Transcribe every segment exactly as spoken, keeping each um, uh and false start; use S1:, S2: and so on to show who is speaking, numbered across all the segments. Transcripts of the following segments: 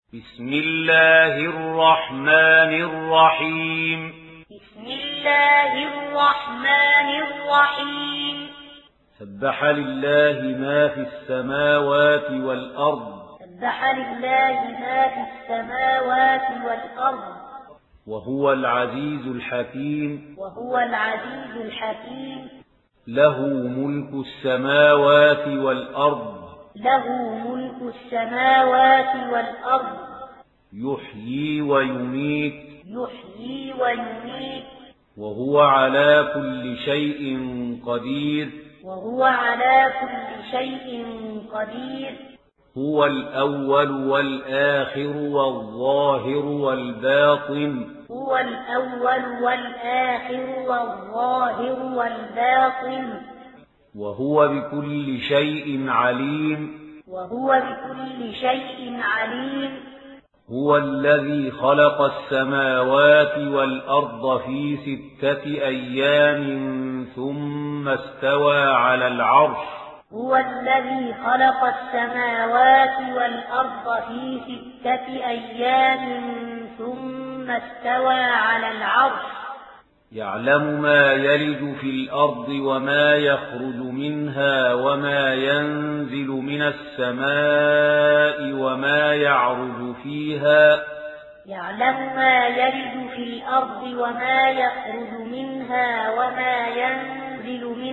S1: بسم الله الرحمن الرحيم
S2: بسم الله الرحمن الرحيم
S1: سبح لله ما في السماوات والأرض
S2: سبح لله ما في السماوات والأرض
S1: وهو العزيز الحكيم
S2: وهو العزيز الحكيم
S1: له ملك السماوات والأرض
S2: له ملك السماوات والأرض
S1: يحيي ويميت
S2: يحيي ويميت
S1: وهو على كل شيء قدير
S2: وهو على كل شيء قدير
S1: هو الأول والآخر والظاهر والباطن
S2: هو الأول والآخر والظاهر والباطن
S1: وهو بكل شيء عليم
S2: وهو بكل شيء عليم
S1: هو الذي خلق السماوات والأرض في ستة أيام ثم استوى على العرش
S2: هو الذي خلق السماوات والأرض في ستة أيام ثم استوى على العرش
S1: يعلم ما يلج في الأرض وما يخرج منها وما ينزل من السماء وما يعرج فيها
S2: يعلم ما يلج في الأرض وما يخرج منها وما ينزل من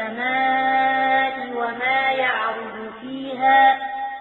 S2: السماء وما يعرج فيها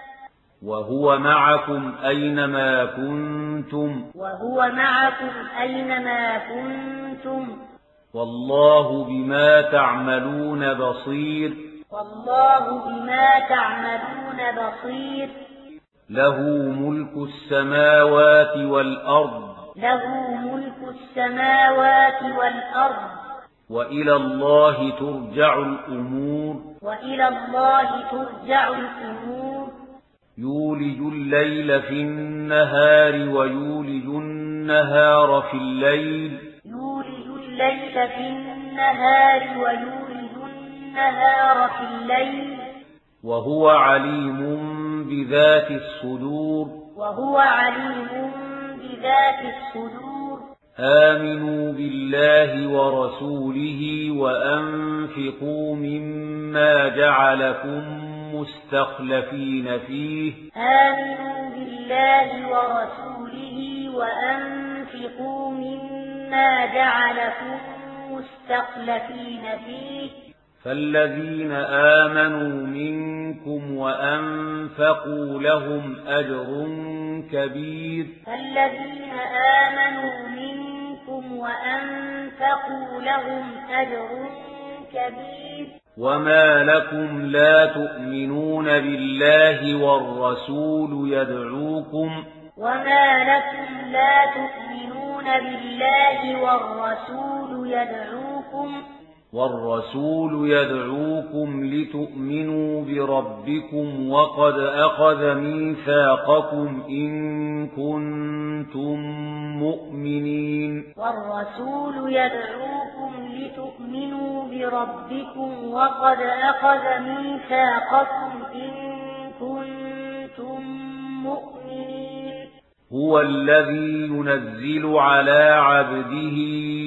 S1: وهو معكم أينما كنتم
S2: وهو معكم أينما كنتم
S1: والله بما تعملون بصير
S2: والله بما تعملون بصير
S1: له ملك السماوات والأرض
S2: له ملك السماوات والأرض
S1: وإلى الله ترجع الأمور
S2: وإلى الله ترجع الأمور
S1: يولج الليل في النهار ويولج النهار في الليل
S2: يولج الليل في النهار ويولج النهار في الليل
S1: وهو عليم بذات الصدور
S2: وهو عليم بذات الصدور
S1: آمنوا بالله ورسوله وأنفقوا مما جعلكم مستخلفين فيه
S2: آمنوا بالله ورسوله وأنفقوا مما جعلكم مستخلفين فيه
S1: فالذين آمنوا منكم وأنفقوا لهم أجر كبير
S2: فالذين آمنوا منكم وأنفقوا لهم أجر كبير
S1: وما لكم لا تؤمنون بالله والرسول يدعوكم
S2: وما لكم لا تؤمنون بالله والرسول يدعوكم
S1: والرسول يدعوكم لتؤمنوا بربكم وقد أخذ ميثاقكم إن كنتم مؤمنين
S2: والرسول يدعوكم لتؤمنوا بربكم وقد أخذ ميثاقكم إن كنتم مؤمنين
S1: هو الذي ينزل على عبده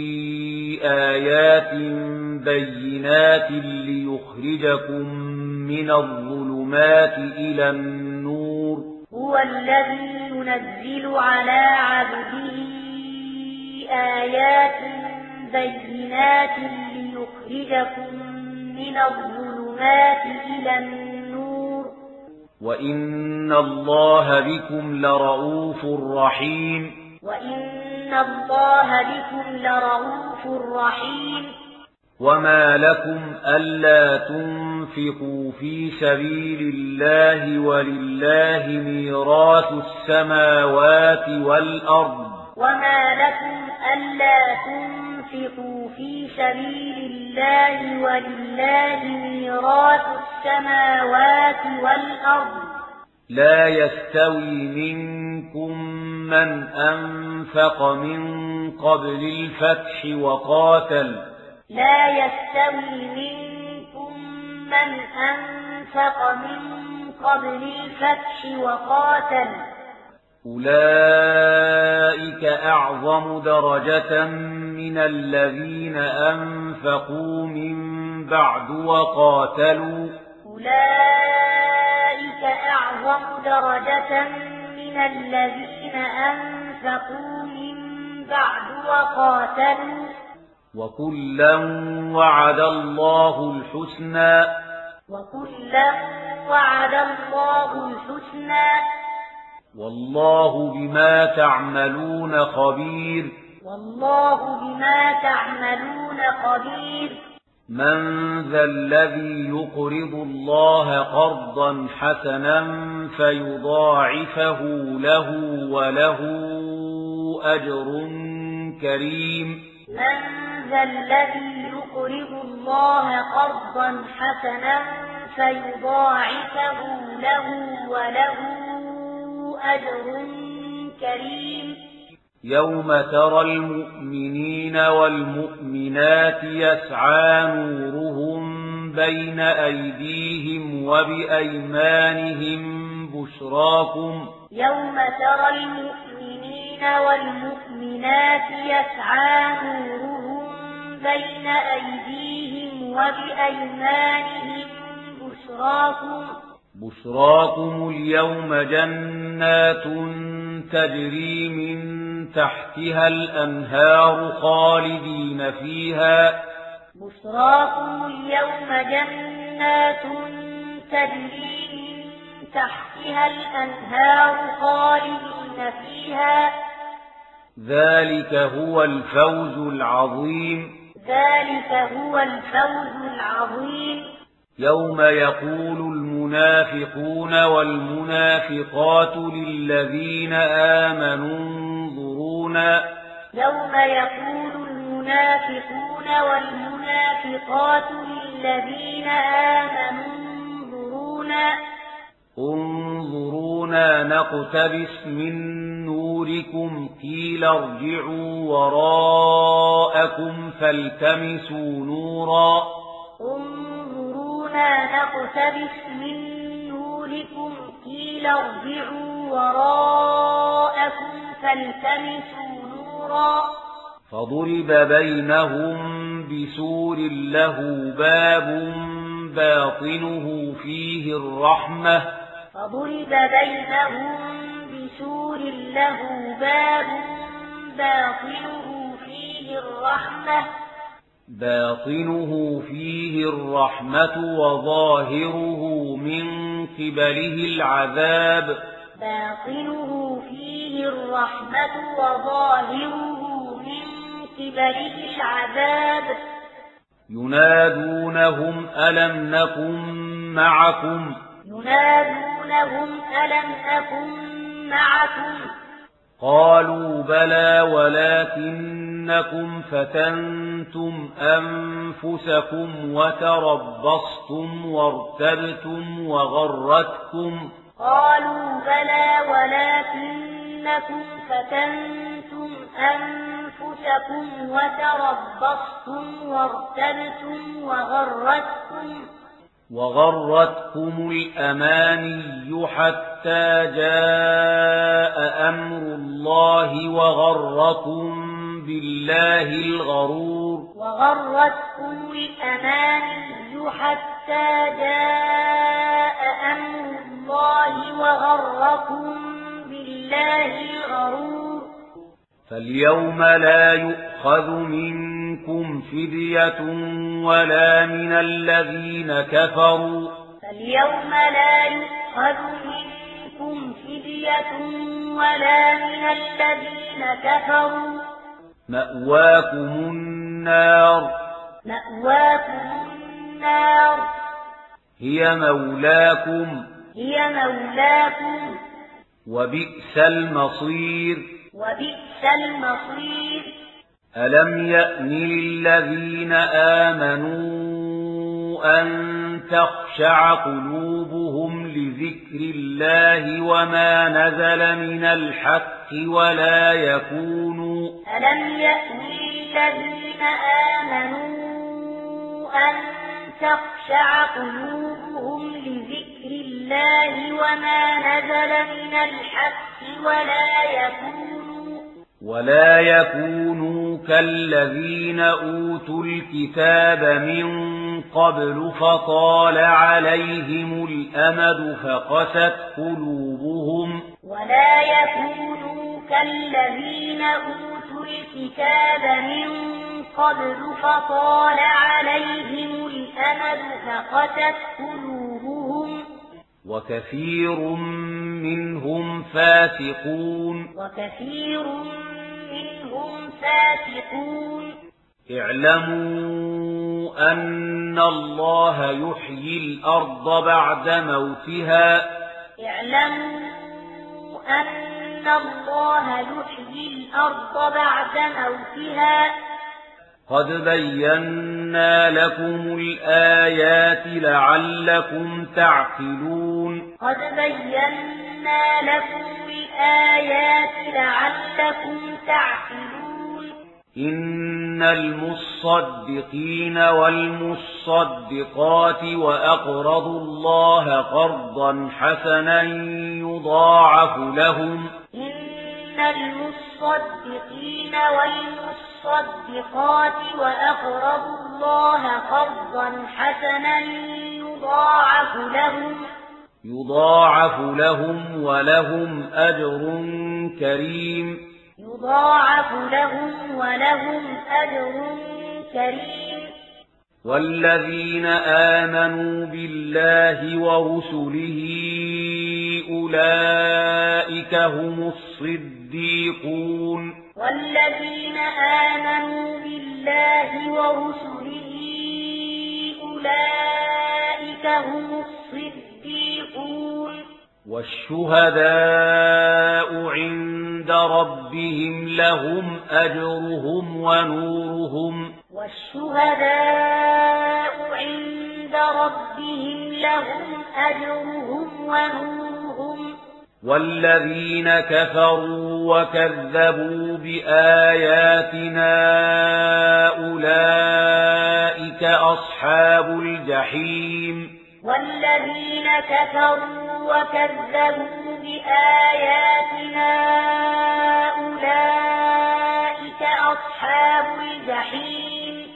S1: آيات بينات ليخرجكم من الظلمات إلى النور
S2: هو الذي ينزل على عبده آيات بينات ليخرجكم من الظلمات إلى النور
S1: وإن الله بكم لرؤوف رحيم
S2: وإن الله بكم لرؤوف رحيم
S1: وما لكم ألا تنفقوا في سبيل الله ولله ميراث السماوات والأرض
S2: وما لكم ألا تنفقوا في سبيل الله ولله ميراث السماوات والأرض
S1: لا يستوي منكم من أنفق من قبل الفتح وقاتل
S2: لا يستوي منكم من أنفق من قبل الفتح وقاتل
S1: أولئك أعظم درجة من الذين أنفقوا من بعد وقاتلوا
S2: أولئك أعظم درجة من الذين أنفقوا من بعد وقاتلوا
S1: وكلا وعد الله الحسنى
S2: وكلا وعد الله الحسنى
S1: والله بما تعملون خبير
S2: والله بما تعملون خبير
S1: من ذا الذي يقرض الله قرضا حسنا فيضاعفه له وله أجر كريم
S2: من ذا الذي يقرض الله قرضا حسنا فيضاعفه له وله أجر كريم
S1: يوم ترى المؤمنين والمؤمنات يسعى نورهم بين أيديهم وبأيمانهم بشراكم
S2: يوم ترى المؤمنين والمؤمنات يسعى نورهم بين أيديهم وبأيمانهم بشراكم
S1: بشراكم اليوم جنات تجري من تحتها الأنهار خالدين فيها
S2: بشراكم اليوم جنات تجري من تحتها الأنهار خالدين فيها
S1: ذلك هو الفوز العظيم
S2: ذلك هو الفوز العظيم
S1: يوم يقول المنافقون والمنافقات للذين آمنوا انظرونا
S2: يوم يقول المنافقون والمنافقات للذين آمنوا انظرونا
S1: انظرونا نقتبس من نوركم قيل ارجعوا وراءكم فالتمسوا نورا
S2: نقتبس من نوركم قيل ارجعوا وراءكم فالتمسوا نورا
S1: فضرب بينهم بسور له باب باطنه فيه الرحمة
S2: فضرب بينهم بسور له باب باطنه فيه الرحمة
S1: باطنه فيه الرحمة وظاهره من قبله العذاب
S2: باطنه فيه الرحمة وظاهره من قبله العذاب
S1: ينادونهم ألم نكن معكم
S2: ينادونهم ألم نكن معكم
S1: قالوا بلى ولكنكم فتنتم أنفسكم وتربصتم وارتبتم وغرتكم
S2: قالوا بلى ولكنكم فتنتم أنفسكم وتربصتم وارتبتم وغرتكم
S1: وغرتكم الأماني حتى جاء أمر الله وغركم بالله الغرور
S2: وغرتكم الأماني حتى جاء أمر الله وغركم بالله الغرور
S1: فاليوم لا يؤخذ منكم فدية ولا من الذين كفروا
S2: فاليوم لا يؤخذ منكم فدية ولا من الذين كفروا
S1: مأواكم النار
S2: مأواكم النار
S1: هي مولاكم
S2: هي مولاكم
S1: وبئس المصير
S2: وبئس المصير
S1: ألم يأن للذين آمنوا أن تخشع قلوبهم لذكر الله وما نزل من الحق ولا يكونوا
S2: ألم يأن للذين آمنوا أن تخشع قلوبهم لذكر الله الله وما نزل من الحق ولا يكونوا
S1: ولا يكونوا كالذين أوتوا الكتاب من قبل فطال عليهم الأمد فقست قلوبهم
S2: ولا يكونوا كالذين أوتوا الكتاب من قبل فطال عليهم الأمد فقست قلوبهم
S1: وكثير منهم فاسقون
S2: وكثير منهم فاسقون
S1: اعلموا أن الله يحيي الأرض بعد موتها
S2: اعلموا أن الله يحيي الأرض بعد موتها
S1: قد بينا لكم الآيات لعلكم تعقلون
S2: قد بينا لكم الآيات لعلكم تعقلون
S1: إن المصدقين والمصدقات وأقرضوا الله قرضا حسنا يضاعف لهم
S2: إن المصدقين والمصدقات وأقرضوا الله قرضا حسنا يضاعف لهم
S1: يضاعف لهم ولهم أجر كريم
S2: يضاعف لهم ولهم أجر كريم
S1: والذين آمنوا بالله ورسله أولئك هم الصديقون
S2: والذين آمنوا بالله ورسله أولئك هم الصديقون
S1: والشهداء عند ربهم لهم أجرهم ونورهم
S2: والشهداء عند ربهم لهم أجرهم ونورهم
S1: والذين كفروا وكذبوا بآياتنا أولئك أصحاب الجحيم
S2: والذين كفروا وكذبوا بآياتنا أولئك أصحاب الجحيم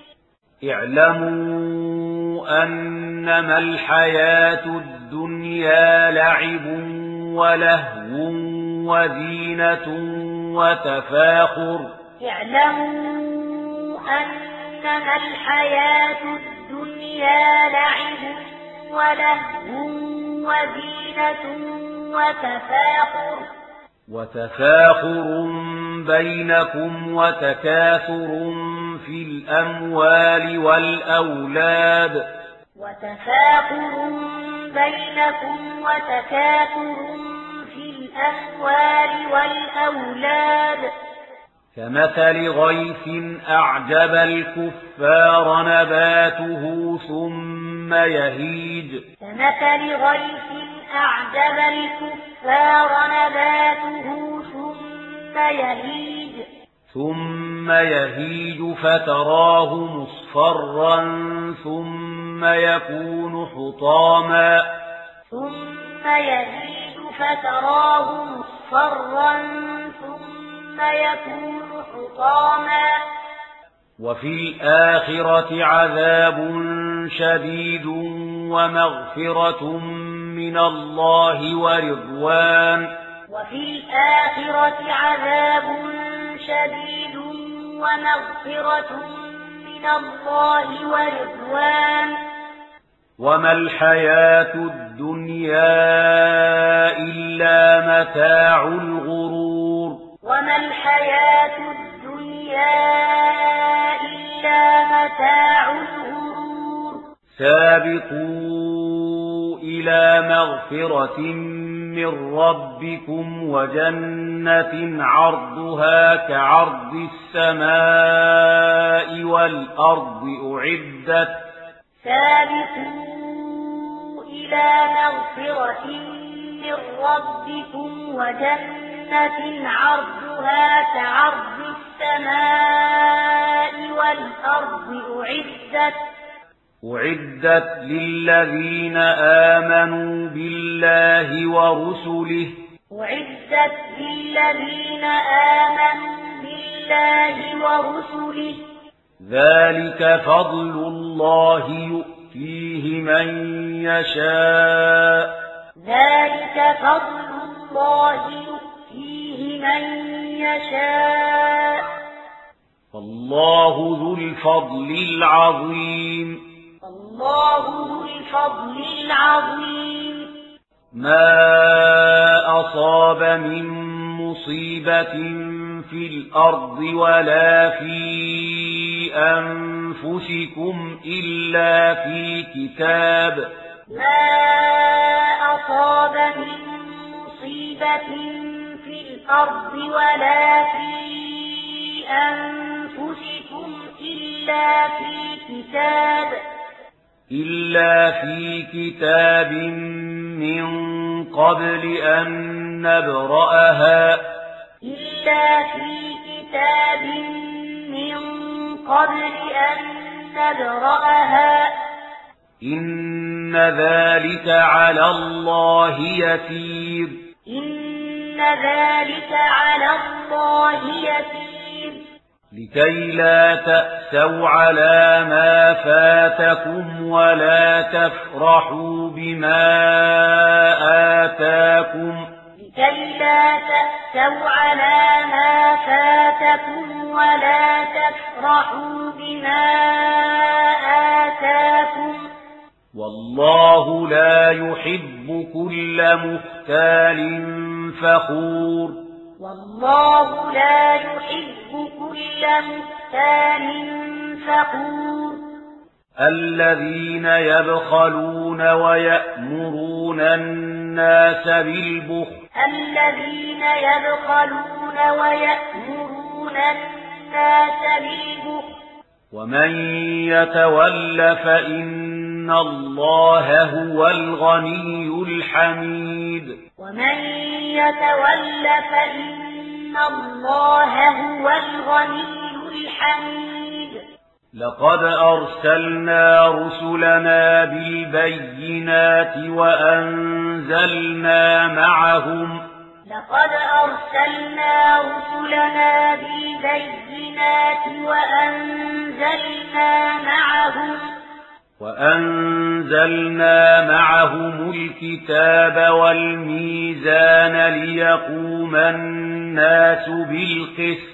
S1: اعلموا أنما الحياة الدنيا لعب ولهو وزينة وتفاخر
S2: اعلموا أنما الحياة الدنيا لعب ولهو وزينة وتفاخر
S1: وتفاخر بينكم وتكاثر في الأموال والأولاد
S2: وتفاخر بينكم وتكاثر في الأموال والأولاد
S1: كمثل غيث أعجب الكفار نباته ثم يهيج
S2: كمثل غيث أعجب الكفار نباته ثم يهيج
S1: ثم يهيج فتراه مصفرا ثم يكون حطاما
S2: ثم يهيج فتراه مصفرا ثم يكون حطاما
S1: وفي الآخرة عذاب شديد ومغفرة من الله ورضوان
S2: وفي الآخرة عذاب شديد ومغفرة من الله ورضوان
S1: وما الحياة الدنيا إلا متاع الغرور
S2: وما الحياة الدنيا إلا متاع الغرور
S1: سابقوا إلى مغفرة من ربكم وجنة عرضها كعرض السماء والأرض أعدت
S2: سابقوا إلى مغفرة من ربكم وجنة عرضها كعرض السماء والأرض أعدت
S1: أعدت للذين آمنوا بالله ورسله
S2: أعدت للذين آمنوا بالله ورسله
S1: ذلك فضل الله يؤتيه من يشاء
S2: ذلك فضل الله يؤتيه من يشاء
S1: والله ذو الفضل العظيم
S2: الله ذو الفضل العظيم
S1: ما أصاب من مصيبة في الأرض ولا في أنفسكم إلا في كتاب
S2: ما أصاب من مصيبة في الأرض ولا في أنفسكم إلا في كتاب
S1: إلا في كتاب من قبل أن نبرأها
S2: إلا في كتاب من قبل أن نبرأها
S1: إن ذلك على الله يسير
S2: إن ذلك على الله يسير
S1: لكي لا تأسوا على ما فاتكم ولا تفرحوا بما آتاكم
S2: لكي لا تأسوا على ما فاتكم ولا تفرحوا بما آتاكم
S1: والله لا يحب كل مختال فخور
S2: والله لا يحب كل مختال فخور
S1: الذين يبخلون ويأمرون الناس بالبخل
S2: الذين يبخلون ويأمرون الناس بالبخل
S1: ومن يتول فإن الله هو الغني الحميد
S2: ومن يتول فإن الله هو الغني الحميد
S1: لقد أرسلنا رسلنا بالبينات وأنزلنا معهم
S2: لقد أرسلنا رسلنا بالبينات وأنزلنا معهم
S1: وأنزلنا معهم الكتاب والميزان ليقوم الناس بالقسط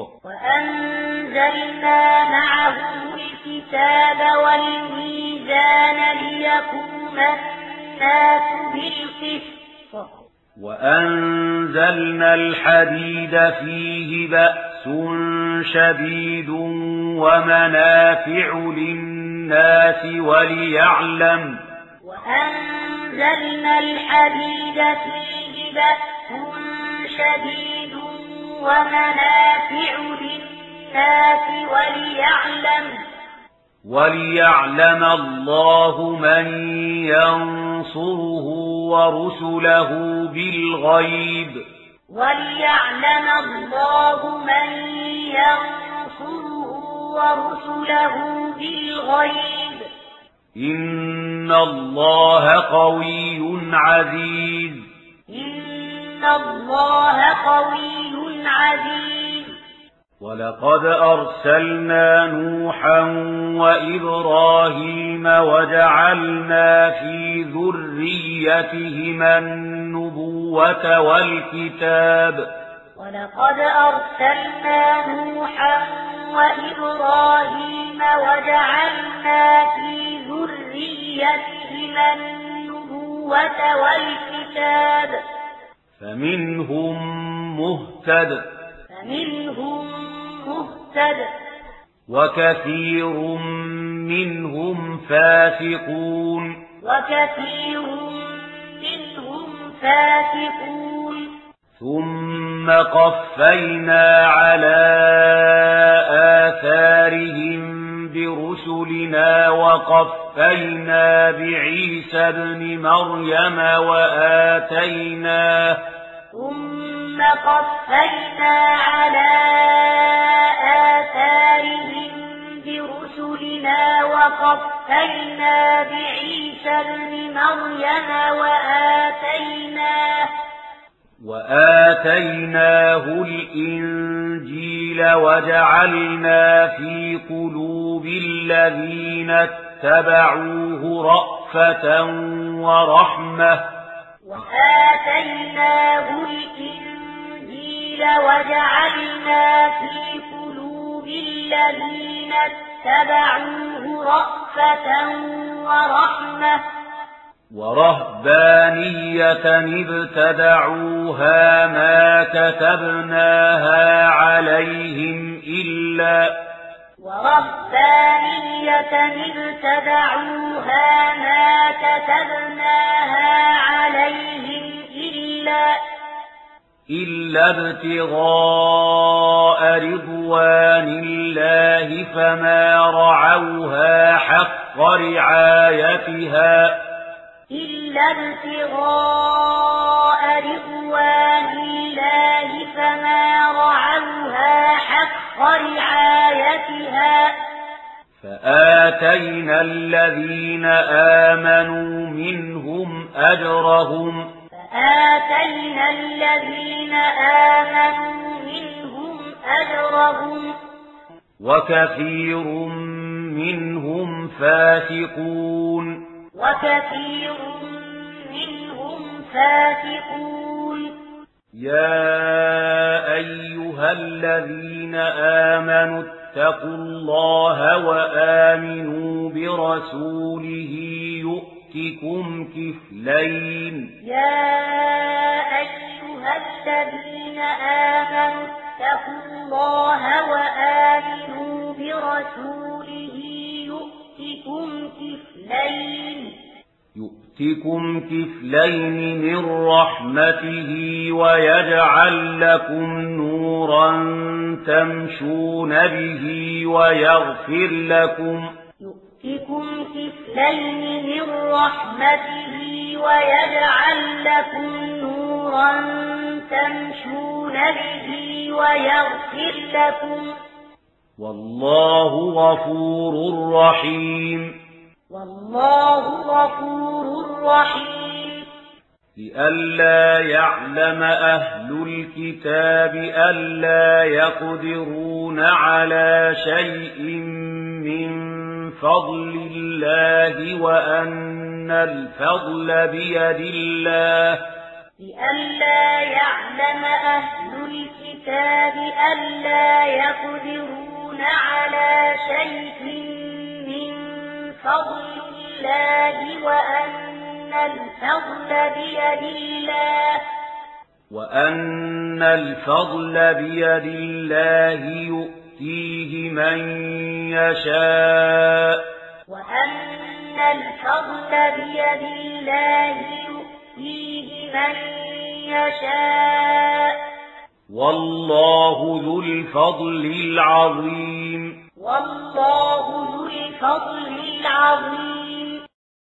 S2: وأنزلنا معهم الكتاب والميزان ليقوم الناس بالقسط
S1: وأنزلنا الحديد فيه بأس شديد ومنافع للناس وليعلم
S2: وأنزلنا الحديد فيه بأس شديد ومنافع للناس وليعلم
S1: وليعلم الله من ينصره ورسله بالغيب
S2: وليعلم الله من ينصره ورسله بالغيب
S1: إن الله قوي عزيز
S2: إن الله قوي عزيز
S1: ولقد أرسلنا نوحا وإبراهيم وجعلنا في ذريتهما النبوة والكتاب
S2: ولقد أرسلنا نوحا وإبراهيم وجعلنا في ذريتهما النبوة والكتاب
S1: فمنهم مهتد
S2: فمنهم مهتد
S1: وكثير منهم فاسقون
S2: وكثير منهم فاسقون
S1: ثم قفينا على آثارهم برسلنا وقفينا بعيسى ابن مريم وآتيناه
S2: ثم قفينا على آثارهم برسلنا وقفينا بعيسى ابن مريم وآتيناه
S1: وآتيناه الإنجيل وجعلنا في قلوب الذين اتبعوه رأفة ورحمة
S2: وآتيناه الإنجيل وجعلنا في قلوب الذين اتبعوه رأفة ورحمة
S1: ورهبانية ابتدعوها ما كتبناها عليهم إلا
S2: ورهبانية ابتدعوها ما كتبناها عليهم إلا
S1: إلا ابتغاء رضوان الله فما رعوها حق رعايتها
S2: إلا ابتغاء رضوان الله فما رعوها حق رعايتها
S1: فآتينا الذين آمنوا منهم أجرهم
S2: فآتينا الذين آمنوا منهم أجرهم
S1: وكثير منهم فاسقون
S2: وكثير منهم فاسقون
S1: يا أيها الذين آمنوا اتقوا الله وآمنوا برسوله يؤتكم كفلين
S2: يا أيها الذين آمنوا اتقوا الله وآمنوا برسوله يؤتكم كفلين
S1: يؤتكم كفلين من رحمته ويجعل لكم نورا تمشون به ويغفر لكم
S2: يؤتكم كفلين من رحمته ويجعل لكم نورا تمشون به ويغفر لكم
S1: والله غفور رحيم
S2: والله غفور رحيم
S1: لئلا يعلم أهل الكتاب ألا يقدرون على شيء من فضل الله وأن الفضل بيد الله
S2: لئلا يعلم أهل الكتاب ألا يقدرون على شيء من فضل الله وأن الفضل بيد الله
S1: وأن الفضل بيد الله يؤتيه من يشاء
S2: وأن الفضل بيد الله يؤتيه من يشاء
S1: والله ذو الفضل العظيم
S2: والله ذو الفضل العظيم